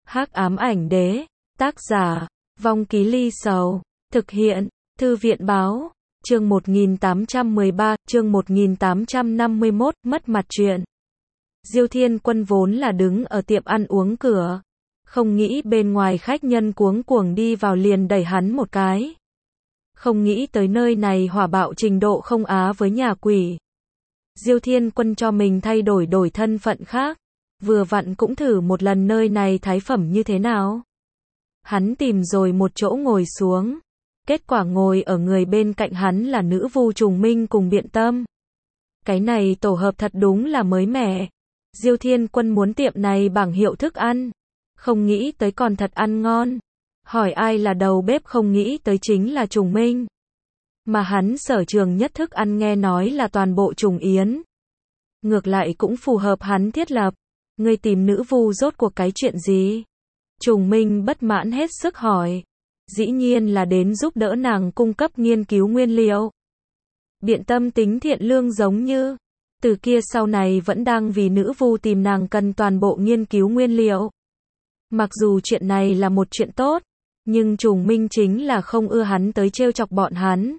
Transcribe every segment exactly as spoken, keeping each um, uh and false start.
Hắc ám ảnh đế, tác giả, Vong Ký Ly Sầu, thực hiện, Thư viện báo, chương một nghìn tám trăm mười ba, chương một nghìn tám trăm năm mươi mốt, mất mặt chuyện. Diêu Thiên Quân vốn là đứng ở tiệm ăn uống cửa, không nghĩ bên ngoài khách nhân cuống cuồng đi vào liền đẩy hắn một cái. Không nghĩ tới nơi này hỏa bạo trình độ không á với nhà quỷ. Diêu Thiên Quân cho mình thay đổi đổi thân phận khác, vừa vặn cũng thử một lần nơi này thái phẩm như thế nào. Hắn tìm rồi một chỗ ngồi xuống, kết quả ngồi ở người bên cạnh hắn là nữ vu Trùng Minh cùng Biện Tâm. Cái này tổ hợp thật đúng là mới mẻ. Diêu Thiên Quân muốn tiệm này bảng hiệu thức ăn, không nghĩ tới còn thật ăn ngon. Hỏi ai là đầu bếp không nghĩ tới chính là Trùng Minh. Mà hắn sở trường nhất thức ăn nghe nói là toàn bộ Trùng Yến. Ngược lại cũng phù hợp hắn thiết lập. Ngươi tìm nữ vu rốt cuộc cái chuyện gì? Trùng Minh bất mãn hết sức hỏi. Dĩ nhiên là đến giúp đỡ nàng cung cấp nghiên cứu nguyên liệu. Biện Tâm tính thiện lương giống như từ kia sau này vẫn đang vì nữ vu tìm nàng cần toàn bộ nghiên cứu nguyên liệu. Mặc dù chuyện này là một chuyện tốt, nhưng Trùng Minh chính là không ưa hắn tới trêu chọc bọn hắn.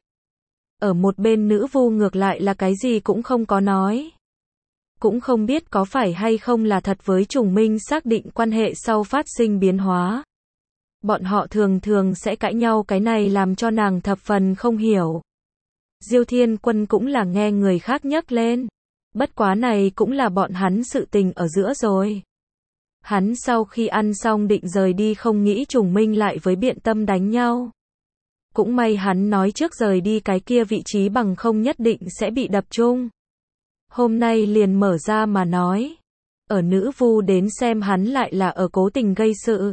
Ở một bên nữ vu ngược lại là cái gì cũng không có nói. Cũng không biết có phải hay không là thật với Trùng Minh xác định quan hệ sau phát sinh biến hóa. Bọn họ thường thường sẽ cãi nhau, cái này làm cho nàng thập phần không hiểu. Diêu Thiên Quân cũng là nghe người khác nhắc lên. Bất quá này cũng là bọn hắn sự tình ở giữa rồi. Hắn sau khi ăn xong định rời đi không nghĩ Trùng Minh lại với Biện Tâm đánh nhau. Cũng may hắn nói trước rời đi cái kia vị trí bằng không nhất định sẽ bị đập chung. Hôm nay liền mở ra mà nói. Ở nữ vu đến xem hắn lại là ở cố tình gây sự.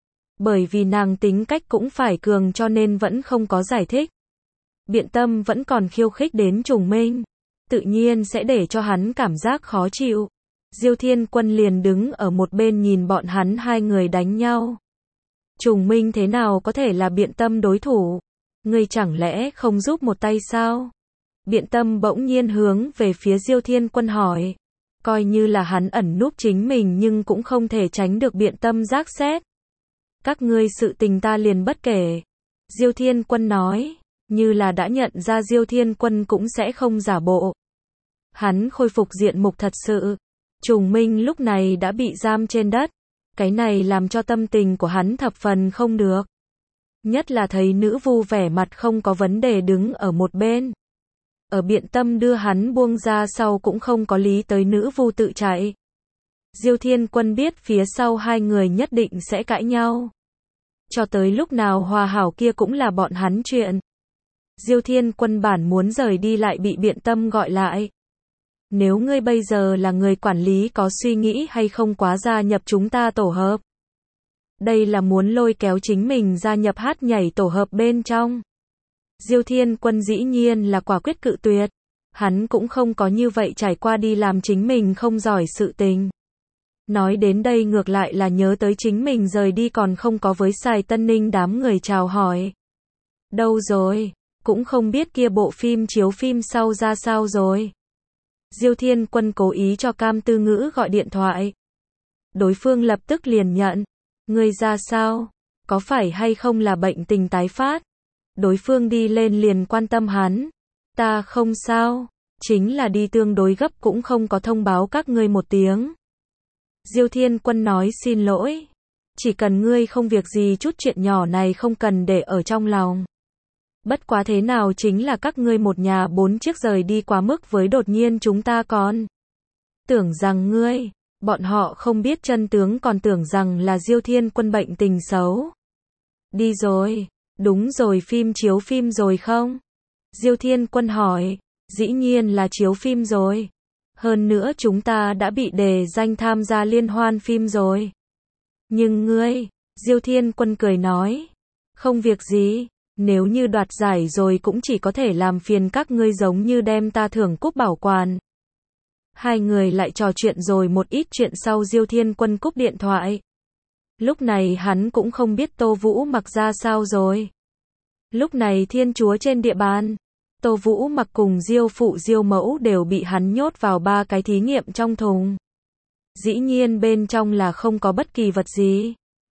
Bởi vì nàng tính cách cũng phải cường cho nên vẫn không có giải thích. Biện Tâm vẫn còn khiêu khích đến Trùng Minh. Tự nhiên sẽ để cho hắn cảm giác khó chịu. Diêu Thiên Quân liền đứng ở một bên nhìn bọn hắn hai người đánh nhau. Trùng Minh thế nào có thể là Biện Tâm đối thủ? Ngươi chẳng lẽ không giúp một tay sao? Biện Tâm bỗng nhiên hướng về phía Diêu Thiên Quân hỏi. Coi như là hắn ẩn núp chính mình nhưng cũng không thể tránh được Biện Tâm giác xét. Các ngươi sự tình ta liền bất kể. Diêu Thiên Quân nói, như là đã nhận ra Diêu Thiên Quân cũng sẽ không giả bộ. Hắn khôi phục diện mục thật sự. Trùng Minh lúc này đã bị giam trên đất. Cái này làm cho tâm tình của hắn thập phần không được. Nhất là thấy nữ vu vẻ mặt không có vấn đề đứng ở một bên. Ở Biện Tâm đưa hắn buông ra sau cũng không có lý tới nữ vu tự chạy. Diêu Thiên Quân biết phía sau hai người nhất định sẽ cãi nhau. Cho tới lúc nào hòa hảo kia cũng là bọn hắn chuyện. Diêu Thiên Quân bản muốn rời đi lại bị Biện Tâm gọi lại. Nếu ngươi bây giờ là người quản lý có suy nghĩ hay không quá gia nhập chúng ta tổ hợp? Đây là muốn lôi kéo chính mình gia nhập hát nhảy tổ hợp bên trong. Diêu Thiên Quân dĩ nhiên là quả quyết cự tuyệt. Hắn cũng không có như vậy trải qua đi làm chính mình không giỏi sự tình. Nói đến đây ngược lại là nhớ tới chính mình rời đi còn không có với Sài Tân Ninh đám người chào hỏi. Đâu rồi? Cũng không biết kia bộ phim chiếu phim sau ra sao rồi. Diêu Thiên Quân cố ý cho Cam Tư Ngữ gọi điện thoại. Đối phương lập tức liền nhận. Ngươi ra sao? Có phải hay không là bệnh tình tái phát? Đối phương đi lên liền quan tâm hắn. Ta không sao. Chính là đi tương đối gấp cũng không có thông báo các ngươi một tiếng. Diêu Thiên Quân nói xin lỗi. Chỉ cần ngươi không việc gì chút chuyện nhỏ này không cần để ở trong lòng. Bất quá thế nào chính là các ngươi một nhà bốn chiếc rời đi quá mức với đột nhiên chúng ta còn. Tưởng rằng ngươi, bọn họ không biết chân tướng còn tưởng rằng là Diêu Thiên Quân bệnh tình xấu. Đi rồi, đúng rồi phim chiếu phim rồi không? Diêu Thiên Quân hỏi, dĩ nhiên là chiếu phim rồi. Hơn nữa chúng ta đã bị đề danh tham gia liên hoan phim rồi. Nhưng ngươi, Diêu Thiên Quân cười nói, không việc gì. Nếu như đoạt giải rồi cũng chỉ có thể làm phiền các ngươi giống như đem ta thưởng cúp bảo quản. Hai người lại trò chuyện rồi một ít chuyện sau Diêu Thiên Quân cúp điện thoại. Lúc này hắn cũng không biết Tô Vũ Mặc ra sao rồi. Lúc này Thiên Chúa trên địa bàn, Tô Vũ Mặc cùng Diêu phụ Diêu mẫu đều bị hắn nhốt vào ba cái thí nghiệm trong thùng. Dĩ nhiên bên trong là không có bất kỳ vật gì.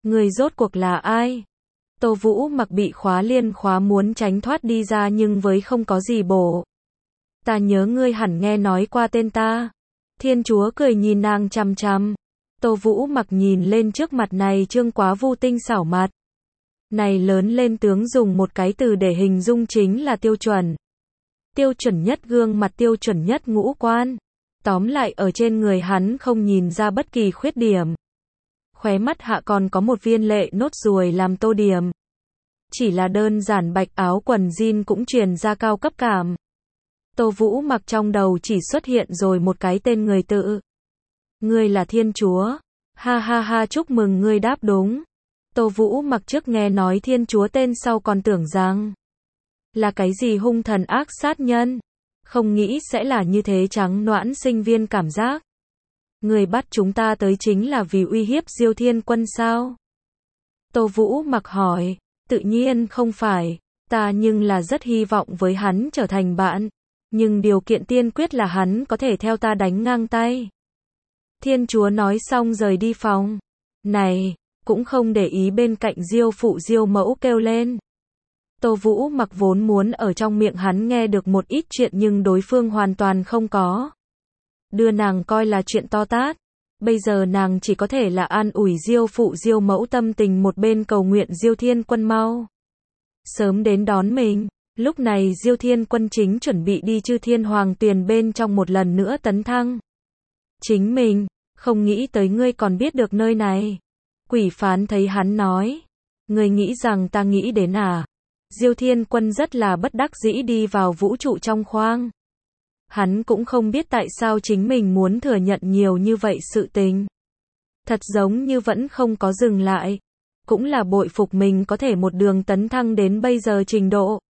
Người rốt cuộc là ai? Tô Vũ Mặc bị khóa liên khóa muốn tránh thoát đi ra nhưng với không có gì bổ. Ta nhớ ngươi hẳn nghe nói qua tên ta. Thiên Chúa cười nhìn nàng chằm chằm. Tô Vũ Mặc nhìn lên trước mặt này trương quá vu tinh xảo mặt. Này lớn lên tướng dùng một cái từ để hình dung chính là tiêu chuẩn. Tiêu chuẩn nhất gương mặt, tiêu chuẩn nhất ngũ quan. Tóm lại ở trên người hắn không nhìn ra bất kỳ khuyết điểm. Khóe mắt hạ còn có một viên lệ nốt ruồi làm tô điểm. Chỉ là đơn giản bạch áo quần jean cũng truyền ra cao cấp cảm. Tô Vũ Mặc trong đầu chỉ xuất hiện rồi một cái tên người tự. Ngươi là Thiên Chúa. Ha ha ha, chúc mừng ngươi đáp đúng. Tô Vũ Mặc trước nghe nói Thiên Chúa tên sau còn tưởng rằng là cái gì hung thần ác sát nhân. Không nghĩ sẽ là như thế trắng noãn sinh viên cảm giác. Người bắt chúng ta tới chính là vì uy hiếp Diêu Thiên Quân sao? Tô Vũ Mặc hỏi. Tự nhiên không phải. Ta nhưng là rất hy vọng với hắn trở thành bạn. Nhưng điều kiện tiên quyết là hắn có thể theo ta đánh ngang tay. Thiên Chúa nói xong rời đi phòng. Này, cũng không để ý bên cạnh Diêu phụ Diêu mẫu kêu lên. Tô Vũ Mặc vốn muốn ở trong miệng hắn nghe được một ít chuyện nhưng đối phương hoàn toàn không có. Đưa nàng coi là chuyện to tát. Bây giờ nàng chỉ có thể là an ủi Diêu phụ Diêu mẫu tâm tình một bên cầu nguyện Diêu Thiên Quân mau sớm đến đón mình. Lúc này Diêu Thiên Quân chính chuẩn bị đi Chư Thiên Hoàng Tuyền bên trong một lần nữa tấn thăng. Chính mình, không nghĩ tới ngươi còn biết được nơi này. Quỷ phán thấy hắn nói. Ngươi nghĩ rằng ta nghĩ đến à? Diêu Thiên Quân rất là bất đắc dĩ đi vào vũ trụ trong khoang. Hắn cũng không biết tại sao chính mình muốn thừa nhận nhiều như vậy sự tình. Thật giống như vẫn không có dừng lại. Cũng là bội phục mình có thể một đường tấn thăng đến bây giờ trình độ.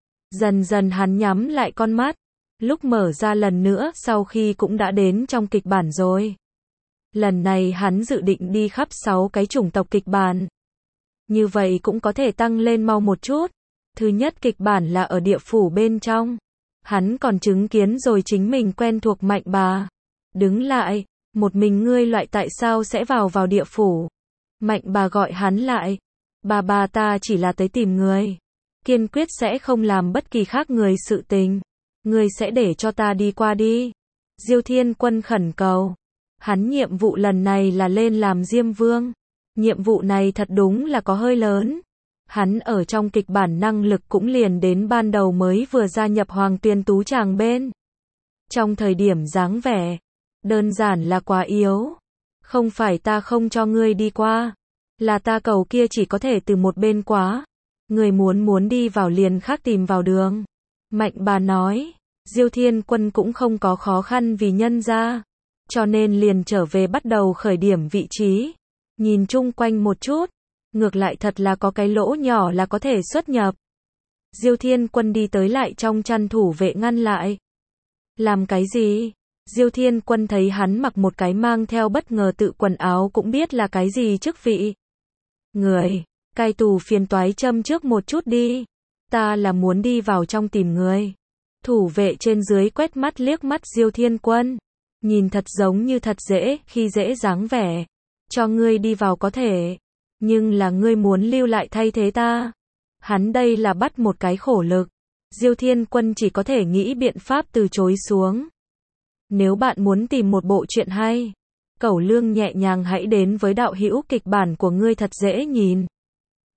Dần dần hắn nhắm lại con mắt. Lúc mở ra lần nữa sau khi cũng đã đến trong kịch bản rồi. Lần này hắn dự định đi khắp sáu cái chủng tộc kịch bản. Như vậy cũng có thể tăng lên mau một chút. Thứ nhất kịch bản là ở địa phủ bên trong. Hắn còn chứng kiến rồi chính mình quen thuộc Mạnh Bà. Đứng lại, một mình ngươi loại tại sao sẽ vào vào địa phủ. Mạnh Bà gọi hắn lại. Bà bà ta chỉ là tới tìm người. Kiên quyết sẽ không làm bất kỳ khác người sự tình. Ngươi sẽ để cho ta đi qua đi. Diêu Thiên Quân khẩn cầu. Hắn nhiệm vụ lần này là lên làm Diêm Vương. Nhiệm vụ này thật đúng là có hơi lớn. Hắn ở trong kịch bản năng lực cũng liền đến ban đầu mới vừa gia nhập Hoàng Tuyền Tú Tràng bên. Trong thời điểm dáng vẻ, đơn giản là quá yếu. Không phải ta không cho ngươi đi qua, là ta cầu kia chỉ có thể từ một bên quá. Người muốn muốn đi vào liền khác tìm vào đường. Mạnh Bà nói, Diêu Thiên Quân cũng không có khó khăn vì nhân ra. Cho nên liền trở về bắt đầu khởi điểm vị trí. Nhìn chung quanh một chút. Ngược lại thật là có cái lỗ nhỏ là có thể xuất nhập. Diêu Thiên Quân đi tới lại trong chăn thủ vệ ngăn lại. Làm cái gì? Diêu Thiên Quân thấy hắn mặc một cái mang theo bất ngờ tự quần áo cũng biết là cái gì chức vị. Người, cai tù phiền toái châm trước một chút đi. Ta là muốn đi vào trong tìm người. Thủ vệ trên dưới quét mắt liếc mắt Diêu Thiên Quân. Nhìn thật giống như thật dễ, khi dễ dáng vẻ. Cho ngươi đi vào có thể. Nhưng là ngươi muốn lưu lại thay thế ta. Hắn đây là bắt một cái khổ lực. Diêu Thiên Quân chỉ có thể nghĩ biện pháp từ chối xuống. Nếu bạn muốn tìm một bộ truyện hay, Cẩu Lương nhẹ nhàng hãy đến với đạo hữu kịch bản của ngươi thật dễ nhìn.